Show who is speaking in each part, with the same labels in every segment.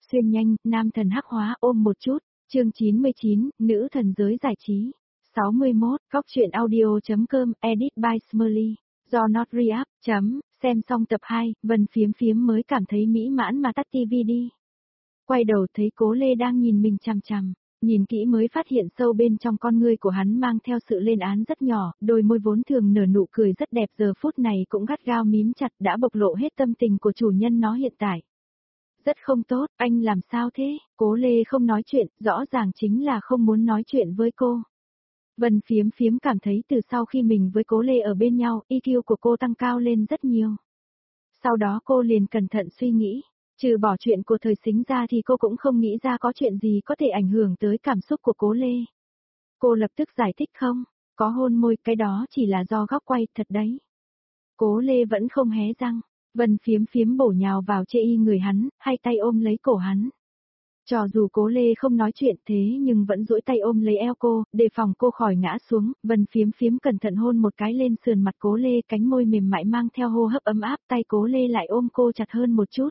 Speaker 1: Xuyên nhanh, nam thần hắc hóa ôm một chút, chương 99, nữ thần giới giải trí. 61, góc truyện audio.com, edit by Smurly, do Not React, xem xong tập 2, Vân Phiếm Phiếm mới cảm thấy mỹ mãn mà tắt tivi đi. Quay đầu thấy Cố Lê đang nhìn mình chằm chằm, nhìn kỹ mới phát hiện sâu bên trong con ngươi của hắn mang theo sự lên án rất nhỏ, đôi môi vốn thường nở nụ cười rất đẹp giờ phút này cũng gắt gao mím chặt đã bộc lộ hết tâm tình của chủ nhân nó hiện tại. Rất không tốt, anh làm sao thế? Cố Lê không nói chuyện, rõ ràng chính là không muốn nói chuyện với cô. Vân Phiếm Phiếm cảm thấy từ sau khi mình với Cố Lê ở bên nhau, EQ của cô tăng cao lên rất nhiều. Sau đó cô liền cẩn thận suy nghĩ, trừ bỏ chuyện của thời xính ra thì cô cũng không nghĩ ra có chuyện gì có thể ảnh hưởng tới cảm xúc của Cố Lê. Cô lập tức giải thích không, có hôn môi cái đó chỉ là do góc quay thật đấy. Cố Lê vẫn không hé răng. Vân Phiếm Phiếm bổ nhào vào chê y người hắn, hai tay ôm lấy cổ hắn. Cho dù Cố Lê không nói chuyện thế nhưng vẫn duỗi tay ôm lấy eo cô, đề phòng cô khỏi ngã xuống, Vân Phiếm Phiếm cẩn thận hôn một cái lên sườn mặt Cố Lê, cánh môi mềm mại mang theo hô hấp ấm áp, tay Cố Lê lại ôm cô chặt hơn một chút.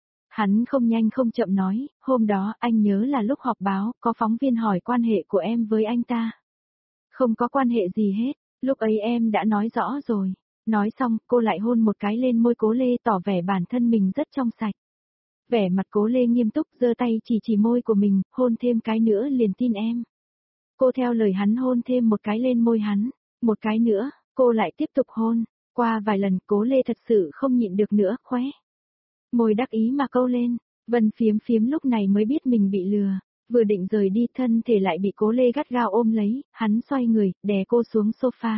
Speaker 1: Hắn không nhanh không chậm nói, hôm đó anh nhớ là lúc họp báo, có phóng viên hỏi quan hệ của em với anh ta. Không có quan hệ gì hết, lúc ấy em đã nói rõ rồi. Nói xong, cô lại hôn một cái lên môi Cố Lê tỏ vẻ bản thân mình rất trong sạch. Vẻ mặt Cố Lê nghiêm túc giơ tay chỉ môi của mình, hôn thêm cái nữa liền tin em. Cô theo lời hắn hôn thêm một cái lên môi hắn, một cái nữa, cô lại tiếp tục hôn. Qua vài lần Cố Lê thật sự không nhịn được nữa, khóe. Môi đắc ý mà câu lên, Vân Phiếm Phiếm lúc này mới biết mình bị lừa. Vừa định rời đi thân thể lại bị Cố Lê gắt gao ôm lấy, hắn xoay người, đè cô xuống sofa.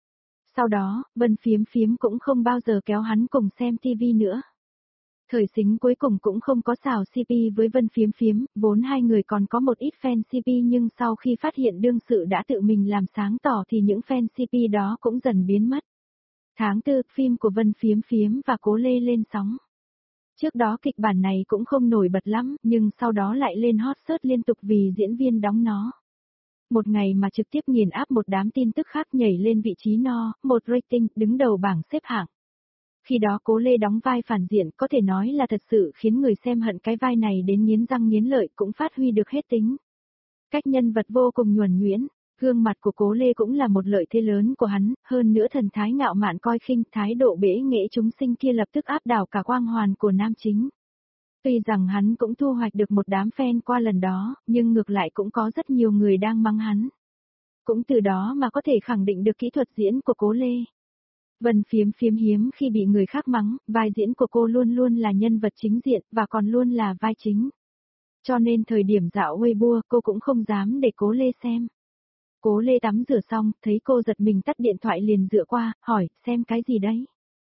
Speaker 1: Sau đó, Vân Phiếm Phiếm cũng không bao giờ kéo hắn cùng xem tivi nữa. Thời xính cuối cùng cũng không có xào CP với Vân Phiếm Phiếm, vốn hai người còn có một ít fan CP nhưng sau khi phát hiện đương sự đã tự mình làm sáng tỏ thì những fan CP đó cũng dần biến mất. Tháng 4, phim của Vân Phiếm Phiếm và Cố Lê lên sóng. Trước đó kịch bản này cũng không nổi bật lắm, nhưng sau đó lại lên hot search liên tục vì diễn viên đóng nó. Một ngày mà trực tiếp nghiền áp một đám tin tức khác nhảy lên vị trí một rating, đứng đầu bảng xếp hạng. Khi đó Cố Lê đóng vai phản diện có thể nói là thật sự khiến người xem hận cái vai này đến nghiến răng nghiến lợi cũng phát huy được hết tính. Cách nhân vật vô cùng nhuần nhuyễn, gương mặt của Cố Lê cũng là một lợi thế lớn của hắn, hơn nữa thần thái ngạo mạn coi khinh, thái độ bẽ nghệ chúng sinh kia lập tức áp đảo cả quang hoàn của nam chính. Tuy rằng hắn cũng thu hoạch được một đám fan qua lần đó, nhưng ngược lại cũng có rất nhiều người đang mắng hắn. Cũng từ đó mà có thể khẳng định được kỹ thuật diễn của Cố Lê. Vân Phiếm Phiếm hiếm khi bị người khác mắng, vai diễn của cô luôn luôn là nhân vật chính diện và còn luôn là vai chính. Cho nên thời điểm dạo Weibo cô cũng không dám để Cố Lê xem. Cố Lê tắm rửa xong, thấy cô giật mình tắt điện thoại liền dựa qua, hỏi, xem cái gì đấy?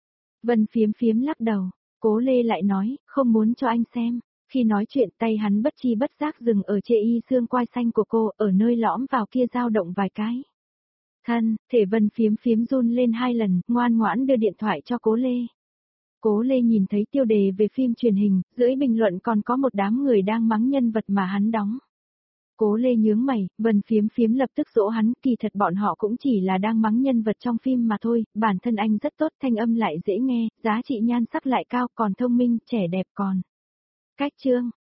Speaker 1: Vân Phiếm Phiếm lắc đầu, Cố Lê lại nói, không muốn cho anh xem. Khi nói chuyện tay hắn bất chi bất giác dừng ở chê y xương quai xanh của cô, ở nơi lõm vào kia dao động vài cái. Thân, thể Vân Phiếm Phiếm run lên 2 lần, ngoan ngoãn đưa điện thoại cho Cố Lê. Cố Lê nhìn thấy tiêu đề về phim truyền hình, dưới bình luận còn có một đám người đang mắng nhân vật mà hắn đóng. Cố Lê nhướng mày, Vân Phiếm Phiếm lập tức dỗ hắn, kỳ thật bọn họ cũng chỉ là đang mắng nhân vật trong phim mà thôi, bản thân anh rất tốt, thanh âm lại dễ nghe, giá trị nhan sắc lại cao, còn thông minh, trẻ đẹp còn. Cách chương,